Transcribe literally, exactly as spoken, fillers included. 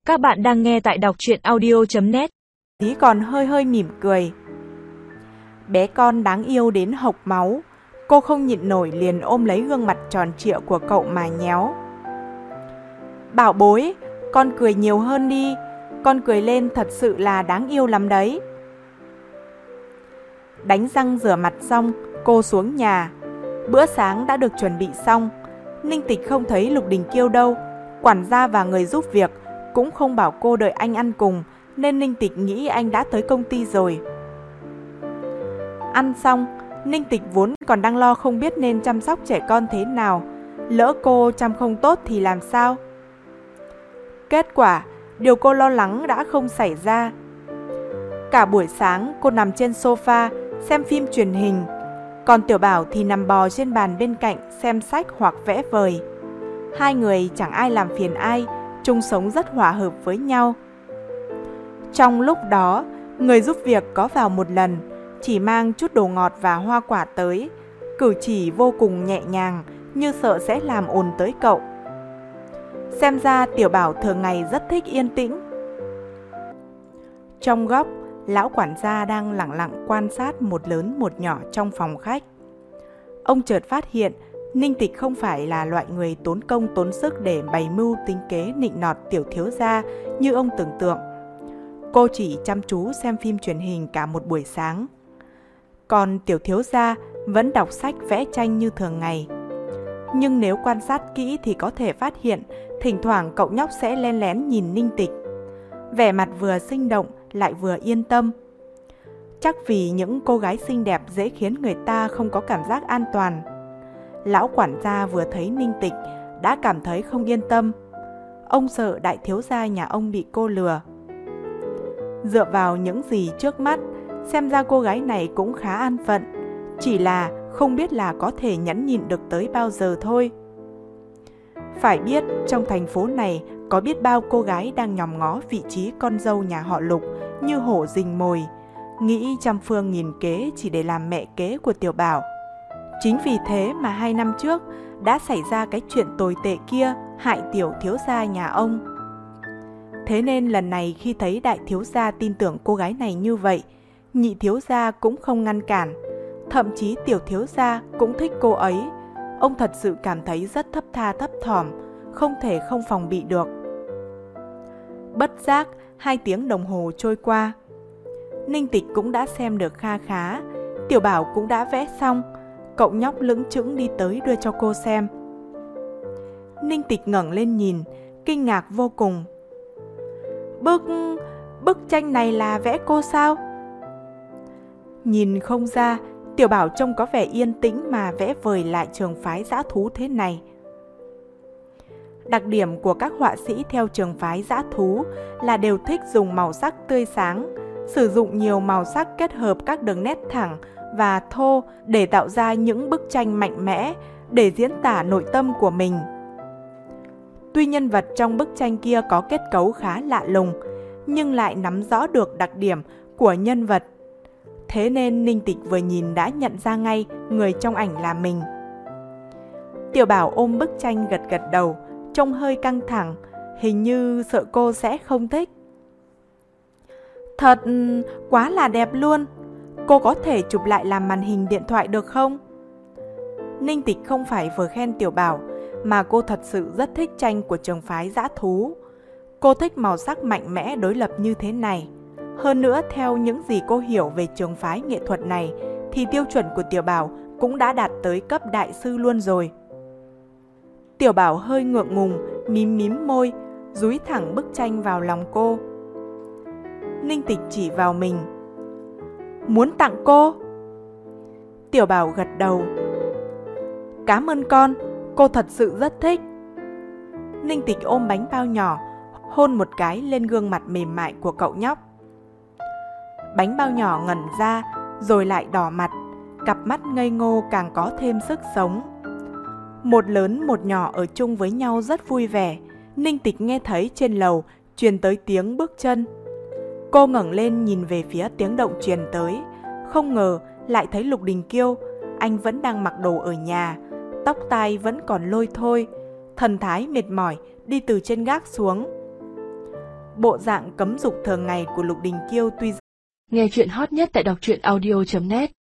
Các bạn đang nghe tại đọc truyện audio chấm net. Tí còn hơi hơi mỉm cười. Bé con đáng yêu đến hộc máu. Cô không nhịn nổi liền ôm lấy gương mặt tròn trịa của cậu mà nhéo. Bảo bối, con cười nhiều hơn đi. Con cười lên thật sự là đáng yêu lắm đấy. Đánh răng rửa mặt xong, cô xuống nhà. Bữa sáng đã được chuẩn bị xong. Ninh Tịch không thấy Lục Đình Kiêu đâu. Quản gia và người giúp việc cũng không bảo cô đợi anh ăn cùng, nên Ninh Tịch nghĩ anh đã tới công ty rồi. Ăn xong, Ninh Tịch vốn còn đang lo không biết nên chăm sóc trẻ con thế nào. Lỡ cô chăm không tốt thì làm sao? Kết quả, điều cô lo lắng đã không xảy ra. Cả buổi sáng cô nằm trên sofa xem phim truyền hình, còn Tiểu Bảo thì nằm bò trên bàn bên cạnh xem sách hoặc vẽ vời. Hai người chẳng ai làm phiền ai, chung sống rất hòa hợp với nhau. Trong lúc đó, người giúp việc có vào một lần, chỉ mang chút đồ ngọt và hoa quả tới, cử chỉ vô cùng nhẹ nhàng, như sợ sẽ làm ồn tới cậu. Xem ra Tiểu Bảo thường ngày rất thích yên tĩnh. Trong góc, lão quản gia đang lẳng lặng quan sát một lớn một nhỏ trong phòng khách. Ông chợt phát hiện Ninh Tịch không phải là loại người tốn công tốn sức để bày mưu tính kế nịnh nọt tiểu thiếu gia như ông tưởng tượng. Cô chỉ chăm chú xem phim truyền hình cả một buổi sáng. Còn tiểu thiếu gia vẫn đọc sách vẽ tranh như thường ngày. Nhưng nếu quan sát kỹ thì có thể phát hiện thỉnh thoảng cậu nhóc sẽ len lén nhìn Ninh Tịch. Vẻ mặt vừa sinh động lại vừa yên tâm. Chắc vì những cô gái xinh đẹp dễ khiến người ta không có cảm giác an toàn. Lão quản gia vừa thấy Ninh Tịch đã cảm thấy không yên tâm. Ông sợ đại thiếu gia nhà ông bị cô lừa. Dựa vào những gì trước mắt, xem ra cô gái này cũng khá an phận, chỉ là không biết là có thể nhẫn nhịn được tới bao giờ thôi. Phải biết trong thành phố này có biết bao cô gái đang nhòm ngó vị trí con dâu nhà họ Lục như hổ rình mồi, nghĩ trăm phương nghìn kế chỉ để làm mẹ kế của Tiểu Bảo. Chính vì thế mà hai năm trước đã xảy ra cái chuyện tồi tệ kia hại tiểu thiếu gia nhà ông. Thế nên lần này khi thấy đại thiếu gia tin tưởng cô gái này như vậy, nhị thiếu gia cũng không ngăn cản. Thậm chí tiểu thiếu gia cũng thích cô ấy. Ông thật sự cảm thấy rất thấp tha thấp thỏm, không thể không phòng bị được. Bất giác, hai tiếng đồng hồ trôi qua. Ninh Tịch cũng đã xem được kha khá, Tiểu Bảo cũng đã vẽ xong. Cậu nhóc lững chững đi tới đưa cho cô xem. Ninh Tịch ngẩng lên nhìn, kinh ngạc vô cùng. Bức... bức tranh này là vẽ cô sao? Nhìn không ra, Tiểu Bảo trông có vẻ yên tĩnh mà vẽ vời lại trường phái dã thú thế này. Đặc điểm của các họa sĩ theo trường phái dã thú là đều thích dùng màu sắc tươi sáng, sử dụng nhiều màu sắc kết hợp các đường nét thẳng và thô để tạo ra những bức tranh mạnh mẽ để diễn tả nội tâm của mình. Tuy nhân vật trong bức tranh kia có kết cấu khá lạ lùng, nhưng lại nắm rõ được đặc điểm của nhân vật. Thế nên Ninh Tịch vừa nhìn đã nhận ra ngay người trong ảnh là mình. Tiểu Bảo ôm bức tranh gật gật đầu, trông hơi căng thẳng, hình như sợ cô sẽ không thích. Thật quá là đẹp luôn. Cô có thể chụp lại làm màn hình điện thoại được không? Ninh Tịch không phải vừa khen Tiểu Bảo, mà cô thật sự rất thích tranh của trường phái dã thú. Cô thích màu sắc mạnh mẽ đối lập như thế này. Hơn nữa, theo những gì cô hiểu về trường phái nghệ thuật này, thì tiêu chuẩn của Tiểu Bảo cũng đã đạt tới cấp đại sư luôn rồi. Tiểu Bảo hơi ngượng ngùng, mím mím môi, dúi thẳng bức tranh vào lòng cô. Ninh Tịch chỉ vào mình. Muốn tặng cô? Tiểu Bảo gật đầu. Cảm ơn con, cô thật sự rất thích. Ninh Tịch ôm bánh bao nhỏ, hôn một cái lên gương mặt mềm mại của cậu nhóc. Bánh bao nhỏ ngẩn ra, rồi lại đỏ mặt, cặp mắt ngây ngô càng có thêm sức sống. Một lớn một nhỏ ở chung với nhau rất vui vẻ. Ninh Tịch nghe thấy trên lầu truyền tới tiếng bước chân. Cô ngẩng lên nhìn về phía tiếng động truyền tới, không ngờ lại thấy Lục Đình Kiêu. Anh vẫn đang mặc đồ ở nhà, tóc tai vẫn còn lôi thôi, thần thái mệt mỏi đi từ trên gác xuống. Bộ dạng cấm dục thường ngày của Lục Đình Kiêu tuy Nghe chuyện hot nhất tại đọc truyện audio chấm net